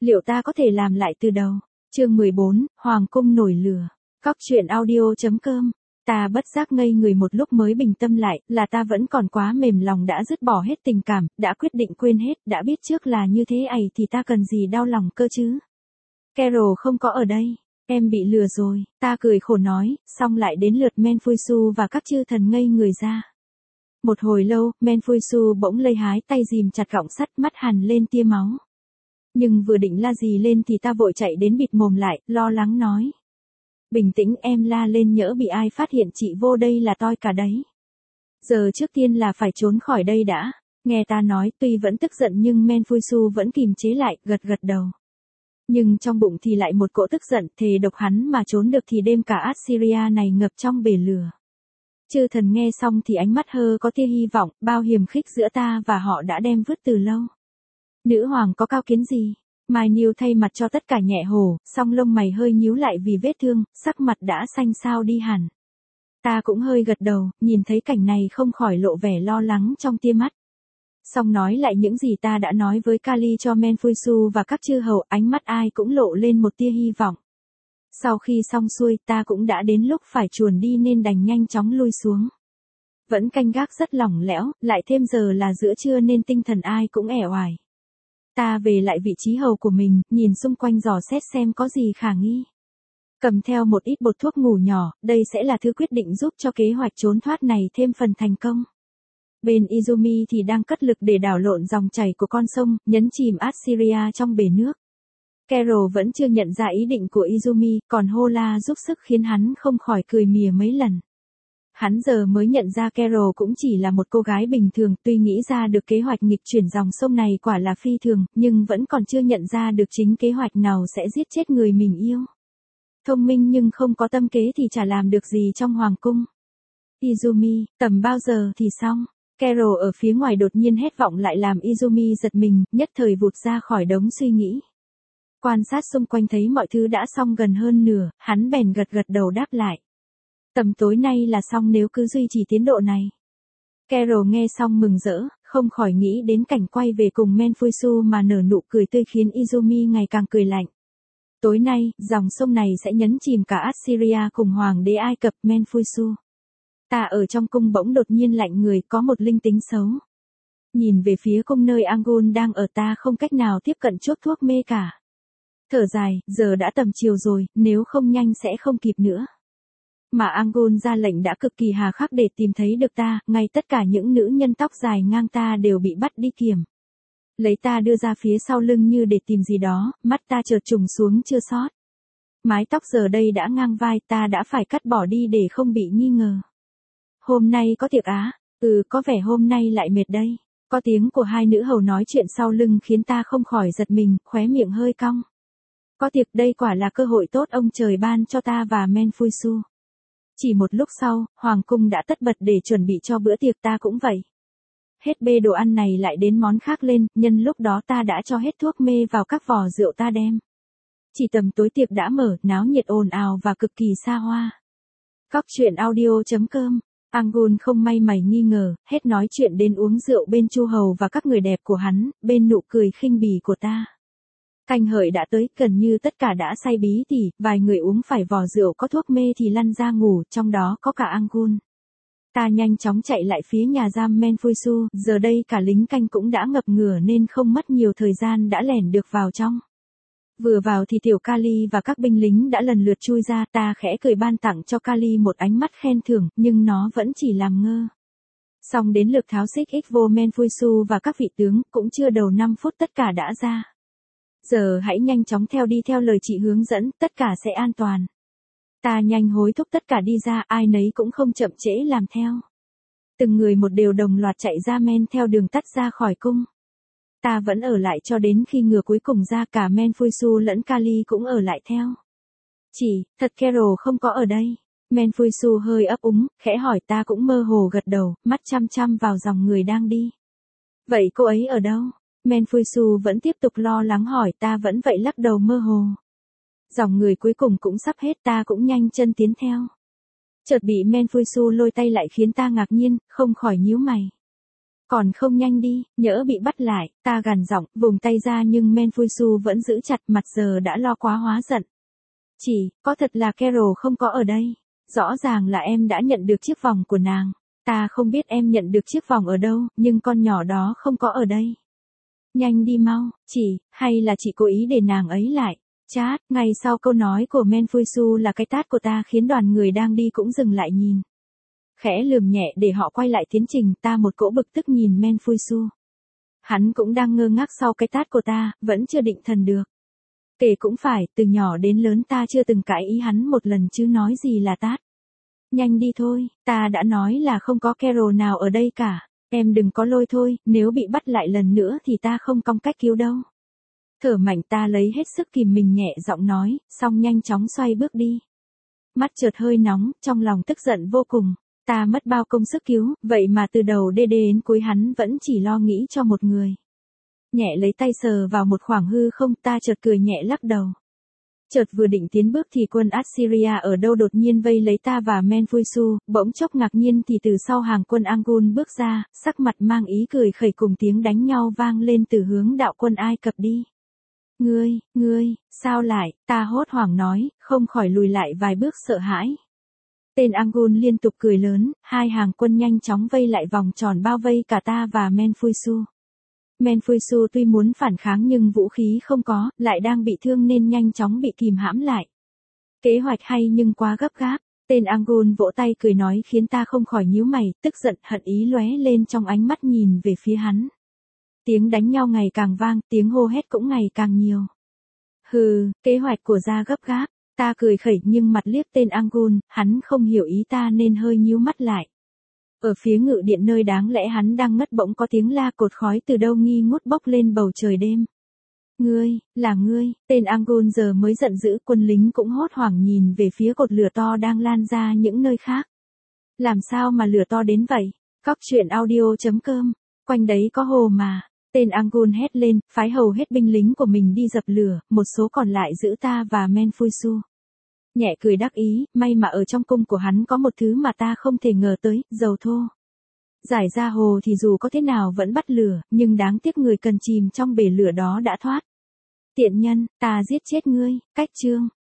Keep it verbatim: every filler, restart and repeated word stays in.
Liệu ta có thể làm lại từ đầu? Chương mười bốn, Hoàng cung nổi lửa. Cóc truyện audio chấm com. Ta bất giác ngây người một lúc mới bình tâm lại, là ta vẫn còn quá mềm lòng đã dứt bỏ hết tình cảm, đã quyết định quên hết, đã biết trước là như thế ấy thì ta cần gì đau lòng cơ chứ. Carol không có ở đây, em bị lừa rồi, ta cười khổ nói, xong lại đến lượt Menfuisu và các chư thần ngây người ra. Một hồi lâu, Menfuisu bỗng lây hái tay dìm chặt gọng sắt, mắt hằn lên tia máu. Nhưng vừa định la gì lên thì ta vội chạy đến bịt mồm lại, lo lắng nói. Bình tĩnh, em la lên nhỡ bị ai phát hiện chị vô đây là toi cả đấy. Giờ trước tiên là phải trốn khỏi đây đã. Nghe ta nói, tuy vẫn tức giận nhưng Menfuisu vẫn kìm chế lại, gật gật đầu. Nhưng trong bụng thì lại một cỗ tức giận, thề độc hắn mà trốn được thì đêm cả Assyria này ngập trong bể lửa. Chư thần nghe xong thì ánh mắt hơ có tia hy vọng, bao hiềm khích giữa ta và họ đã đem vứt từ lâu. Nữ hoàng có cao kiến gì? Mai Niu thay mặt cho tất cả nhẹ hổ, song lông mày hơi nhíu lại vì vết thương, sắc mặt đã xanh xao đi hẳn. Ta cũng hơi gật đầu, nhìn thấy cảnh này không khỏi lộ vẻ lo lắng trong tia mắt. Song nói lại những gì ta đã nói với Kali cho Menfuisu và các chư hầu, ánh mắt ai cũng lộ lên một tia hy vọng. Sau khi xong xuôi, ta cũng đã đến lúc phải chuồn đi nên đành nhanh chóng lui xuống. Vẫn canh gác rất lỏng lẽo, lại thêm giờ là giữa trưa nên tinh thần ai cũng ẻ oải. Ta về lại vị trí hầu của mình, nhìn xung quanh dò xét xem có gì khả nghi. Cầm theo một ít bột thuốc ngủ nhỏ, đây sẽ là thứ quyết định giúp cho kế hoạch trốn thoát này thêm phần thành công. Bên Izumi thì đang cất lực để đảo lộn dòng chảy của con sông, nhấn chìm Assyria trong bể nước. Carol vẫn chưa nhận ra ý định của Izumi, còn Hola giúp sức khiến hắn không khỏi cười mỉa mấy lần. Hắn giờ mới nhận ra Carol cũng chỉ là một cô gái bình thường, tuy nghĩ ra được kế hoạch nghịch chuyển dòng sông này quả là phi thường, nhưng vẫn còn chưa nhận ra được chính kế hoạch nào sẽ giết chết người mình yêu. Thông minh nhưng không có tâm kế thì chả làm được gì trong hoàng cung. Izumi, tầm bao giờ thì xong? Carol ở phía ngoài đột nhiên hét vọng lại làm Izumi giật mình, nhất thời vụt ra khỏi đống suy nghĩ. Quan sát xung quanh thấy mọi thứ đã xong gần hơn nửa, hắn bèn gật gật đầu đáp lại. Tầm tối nay là xong nếu cứ duy trì tiến độ này. Carol nghe xong mừng rỡ, không khỏi nghĩ đến cảnh quay về cùng Menfuisu mà nở nụ cười tươi khiến Izumi ngày càng cười lạnh. Tối nay, dòng sông này sẽ nhấn chìm cả Assyria cùng hoàng đế Ai Cập Menfuisu. Ta ở trong cung bỗng đột nhiên lạnh người, có một linh tính xấu. Nhìn về phía cung nơi Angun đang ở, ta không cách nào tiếp cận chuốc thuốc mê cả. Thở dài, giờ đã tầm chiều rồi, nếu không nhanh sẽ không kịp nữa. Mà Angun ra lệnh đã cực kỳ hà khắc để tìm thấy được ta, ngay tất cả những nữ nhân tóc dài ngang ta đều bị bắt đi kiểm. Lấy ta đưa ra phía sau lưng như để tìm gì đó, mắt ta chợt trùng xuống chưa sót. Mái tóc giờ đây đã ngang vai, ta đã phải cắt bỏ đi để không bị nghi ngờ. Hôm nay có tiệc á? Ừ, có vẻ hôm nay lại mệt đây. Có tiếng của hai nữ hầu nói chuyện sau lưng khiến ta không khỏi giật mình, khóe miệng hơi cong. Có tiệc, đây quả là cơ hội tốt ông trời ban cho ta và Menfuisu. Chỉ một lúc sau, hoàng cung đã tất bật để chuẩn bị cho bữa tiệc, ta cũng vậy. Hết bê đồ ăn này lại đến món khác lên, nhân lúc đó ta đã cho hết thuốc mê vào các vò rượu ta đem. Chỉ tầm tối tiệc đã mở, náo nhiệt ồn ào và cực kỳ xa hoa. Cóc truyện audio chấm com. Angun không may mày nghi ngờ, hết nói chuyện đến uống rượu bên chu hầu và các người đẹp của hắn, bên nụ cười khinh bỉ của ta. Canh hợi đã tới, gần như tất cả đã say bí tỉ, vài người uống phải vò rượu có thuốc mê thì lăn ra ngủ, trong đó có cả Angun. Ta nhanh chóng chạy lại phía nhà giam Menfuisu, giờ đây cả lính canh cũng đã ngập ngửa nên không mất nhiều thời gian đã lẻn được vào trong. Vừa vào thì tiểu Kali và các binh lính đã lần lượt chui ra, ta khẽ cười ban tặng cho Kali một ánh mắt khen thưởng, nhưng nó vẫn chỉ làm ngơ. Xong đến lượt tháo xích ích vô Menfuisu và các vị tướng, cũng chưa đầu năm phút tất cả đã ra. Giờ hãy nhanh chóng theo đi theo lời chị hướng dẫn, tất cả sẽ an toàn. Ta nhanh hối thúc tất cả đi ra, ai nấy cũng không chậm trễ làm theo. Từng người một đều đồng loạt chạy ra men theo đường tắt ra khỏi cung. Ta vẫn ở lại cho đến khi ngựa cuối cùng ra, cả Menfuisu lẫn Kali cũng ở lại theo. Chỉ, thật Carol không có ở đây. Menfuisu hơi ấp úng, khẽ hỏi, ta cũng mơ hồ gật đầu, mắt chăm chăm vào dòng người đang đi. Vậy cô ấy ở đâu? Menfuisu vẫn tiếp tục lo lắng hỏi, ta vẫn vậy lắc đầu mơ hồ. Dòng người cuối cùng cũng sắp hết, ta cũng nhanh chân tiến theo. Chợt bị Menfuisu lôi tay lại khiến ta ngạc nhiên, không khỏi nhíu mày. Còn không nhanh đi, nhỡ bị bắt lại, ta gằn giọng, vùng tay ra nhưng Menfuisu vẫn giữ chặt, mặt giờ đã lo quá hóa giận. Chỉ, có thật là Carol không có ở đây. Rõ ràng là em đã nhận được chiếc vòng của nàng. Ta không biết em nhận được chiếc vòng ở đâu, nhưng con nhỏ đó không có ở đây. Nhanh đi mau, chị, hay là chị cố ý để nàng ấy lại. Chát, ngay sau câu nói của Menfuisu là cái tát của ta khiến đoàn người đang đi cũng dừng lại nhìn. Khẽ lườm nhẹ để họ quay lại tiến trình, ta một cỗ bực tức nhìn Menfuisu. Hắn cũng đang ngơ ngác sau cái tát của ta, vẫn chưa định thần được. Kể cũng phải, từ nhỏ đến lớn ta chưa từng cãi ý hắn một lần chứ nói gì là tát. Nhanh đi thôi, ta đã nói là không có Carol nào ở đây cả. Em đừng có lôi thôi, nếu bị bắt lại lần nữa thì ta không cong cách cứu đâu. Thở mạnh ta lấy hết sức kìm mình nhẹ giọng nói, xong nhanh chóng xoay bước đi. Mắt chợt hơi nóng, trong lòng tức giận vô cùng. Ta mất bao công sức cứu, vậy mà từ đầu đê đê đến cuối hắn vẫn chỉ lo nghĩ cho một người. Nhẹ lấy tay sờ vào một khoảng hư không, ta chợt cười nhẹ lắc đầu. Chợt vừa định tiến bước thì quân Assyria ở đâu đột nhiên vây lấy ta và Menfuisu, bỗng chốc ngạc nhiên thì từ sau hàng quân Angul bước ra, sắc mặt mang ý cười khẩy cùng tiếng đánh nhau vang lên từ hướng đạo quân Ai Cập đi. Ngươi, ngươi, sao lại, ta hốt hoảng nói, không khỏi lùi lại vài bước sợ hãi. Tên Angul liên tục cười lớn, hai hàng quân nhanh chóng vây lại vòng tròn bao vây cả ta và Menfuisu. Menfuisu tuy muốn phản kháng nhưng vũ khí không có, lại đang bị thương nên nhanh chóng bị kìm hãm lại. Kế hoạch hay nhưng quá gấp gáp, tên Angul vỗ tay cười nói khiến ta không khỏi nhíu mày, tức giận hận ý lóe lên trong ánh mắt nhìn về phía hắn. Tiếng đánh nhau ngày càng vang, tiếng hô hét cũng ngày càng nhiều. Hừ, kế hoạch của gia gấp gáp, ta cười khẩy nhưng mặt liếc tên Angul, hắn không hiểu ý ta nên hơi nhíu mắt lại. Ở phía ngự điện nơi đáng lẽ hắn đang ngất bỗng có tiếng la cột khói từ đâu nghi ngút bốc lên bầu trời đêm. Ngươi, là ngươi, tên Angul giờ mới giận dữ, quân lính cũng hốt hoảng nhìn về phía cột lửa to đang lan ra những nơi khác. Làm sao mà lửa to đến vậy? Cóc truyện audio chấm com, quanh đấy có hồ mà. Tên Angul hét lên, phái hầu hết binh lính của mình đi dập lửa, một số còn lại giữ ta và Menfuisu. Nhẹ cười đắc ý, may mà ở trong cung của hắn có một thứ mà ta không thể ngờ tới, dầu thô. Giải ra hồ thì dù có thế nào vẫn bắt lửa, nhưng đáng tiếc người cần chìm trong bể lửa đó đã thoát. Tiện nhân, ta giết chết ngươi, cách chương.